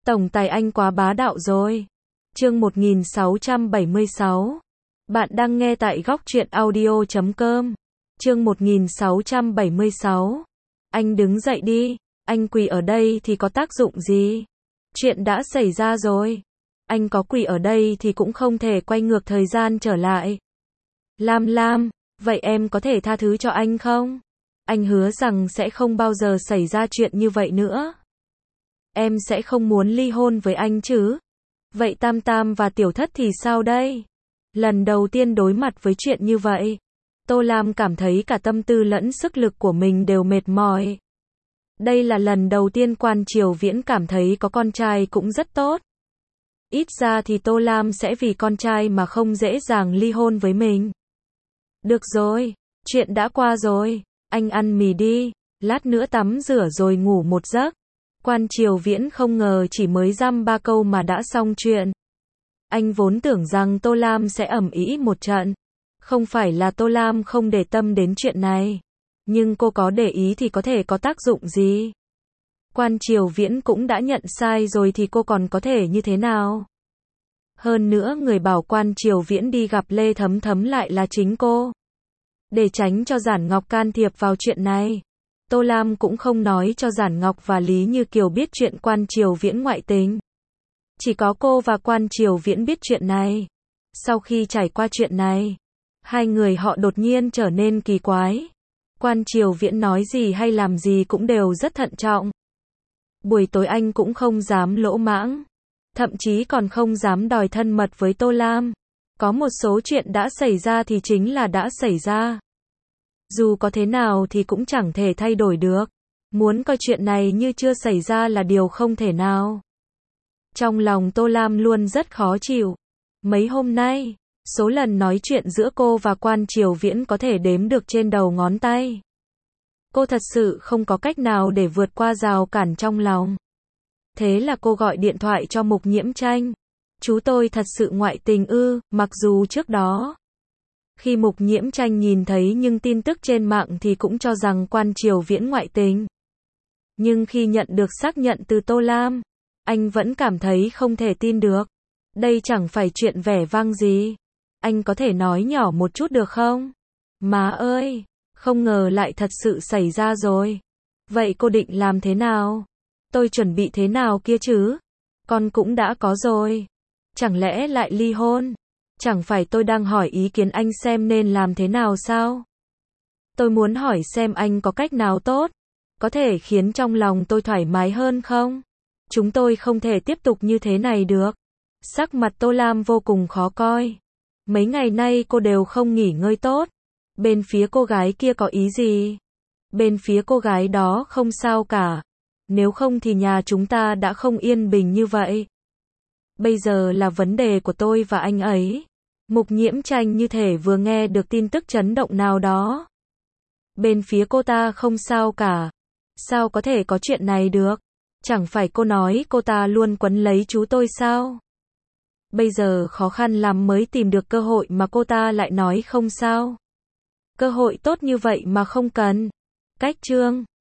Tổng tài anh quá bá đạo rồi. Chương 1676. Bạn đang nghe tại góc truyện audio.com. Chương 1676. Anh đứng dậy đi, anh quỳ ở đây thì có tác dụng gì? Chuyện đã xảy ra rồi. Anh có quỳ ở đây thì cũng không thể quay ngược thời gian trở lại. Lam Lam, vậy em có thể tha thứ cho anh không? Anh hứa rằng sẽ không bao giờ xảy ra chuyện như vậy nữa. Em sẽ không muốn ly hôn với anh chứ? Vậy Tam Tam và Tiểu Thất thì sao đây? Lần đầu tiên đối mặt với chuyện như vậy, Tô Lam cảm thấy cả tâm tư lẫn sức lực của mình đều mệt mỏi. Đây là lần đầu tiên Quan Triều Viễn cảm thấy có con trai cũng rất tốt. Ít ra thì Tô Lam sẽ vì con trai mà không dễ dàng ly hôn với mình. Được rồi, chuyện đã qua rồi, anh ăn mì đi, lát nữa tắm rửa rồi ngủ một giấc. Quan Triều Viễn không ngờ chỉ mới dăm ba câu mà đã xong chuyện. Anh vốn tưởng rằng Tô Lam sẽ ầm ĩ một trận. Không phải là Tô Lam không để tâm đến chuyện này. Nhưng cô có để ý thì có thể có tác dụng gì? Quan Triều Viễn cũng đã nhận sai rồi thì cô còn có thể như thế nào? Hơn nữa người bảo Quan Triều Viễn đi gặp Lê Thấm Thấm lại là chính cô. Để tránh cho Giản Ngọc can thiệp vào chuyện này, Tô Lam cũng không nói cho Giản Ngọc và Lý Như Kiều biết chuyện Quan Triều Viễn ngoại tình. Chỉ có cô và Quan Triều Viễn biết chuyện này. Sau khi trải qua chuyện này, hai người họ đột nhiên trở nên kỳ quái. Quan Triều Viễn nói gì hay làm gì cũng đều rất thận trọng. Buổi tối anh cũng không dám lỗ mãng, thậm chí còn không dám đòi thân mật với Tô Lam. Có một số chuyện đã xảy ra thì chính là đã xảy ra. Dù có thế nào thì cũng chẳng thể thay đổi được. Muốn coi chuyện này như chưa xảy ra là điều không thể nào. Trong lòng Tô Lam luôn rất khó chịu. Mấy hôm nay, số lần nói chuyện giữa cô và Quan Triều Viễn có thể đếm được trên đầu ngón tay. Cô thật sự không có cách nào để vượt qua rào cản trong lòng. Thế là cô gọi điện thoại cho Mục Nhiễm Tranh. Chú tôi thật sự ngoại tình ư? Mặc dù trước đó, khi Mục Nhiễm Tranh nhìn thấy những tin tức trên mạng thì cũng cho rằng Quan Triều Viễn ngoại tình. Nhưng khi nhận được xác nhận từ Tô Lam, anh vẫn cảm thấy không thể tin được. Đây chẳng phải chuyện vẻ vang gì. Anh có thể nói nhỏ một chút được không? Má ơi, không ngờ lại thật sự xảy ra rồi. Vậy cô định làm thế nào? Tôi chuẩn bị thế nào kia chứ? Con cũng đã có rồi. Chẳng lẽ lại ly hôn? Chẳng phải tôi đang hỏi ý kiến anh xem nên làm thế nào sao? Tôi muốn hỏi xem anh có cách nào tốt, có thể khiến trong lòng tôi thoải mái hơn không? Chúng tôi không thể tiếp tục như thế này được. Sắc mặt Tô Lam vô cùng khó coi. Mấy ngày nay cô đều không nghỉ ngơi tốt. Bên phía cô gái kia có ý gì? Bên phía cô gái đó không sao cả. Nếu không thì nhà chúng ta đã không yên bình như vậy. Bây giờ là vấn đề của tôi và anh ấy. Mục Nhiễm Tranh như thể vừa nghe được tin tức chấn động nào đó. Bên phía cô ta không sao cả. Sao có thể có chuyện này được? Chẳng phải cô nói cô ta luôn quấn lấy chú tôi sao? Bây giờ khó khăn lắm mới tìm được cơ hội mà cô ta lại nói không sao. Cơ hội tốt như vậy mà không cần. Cách chương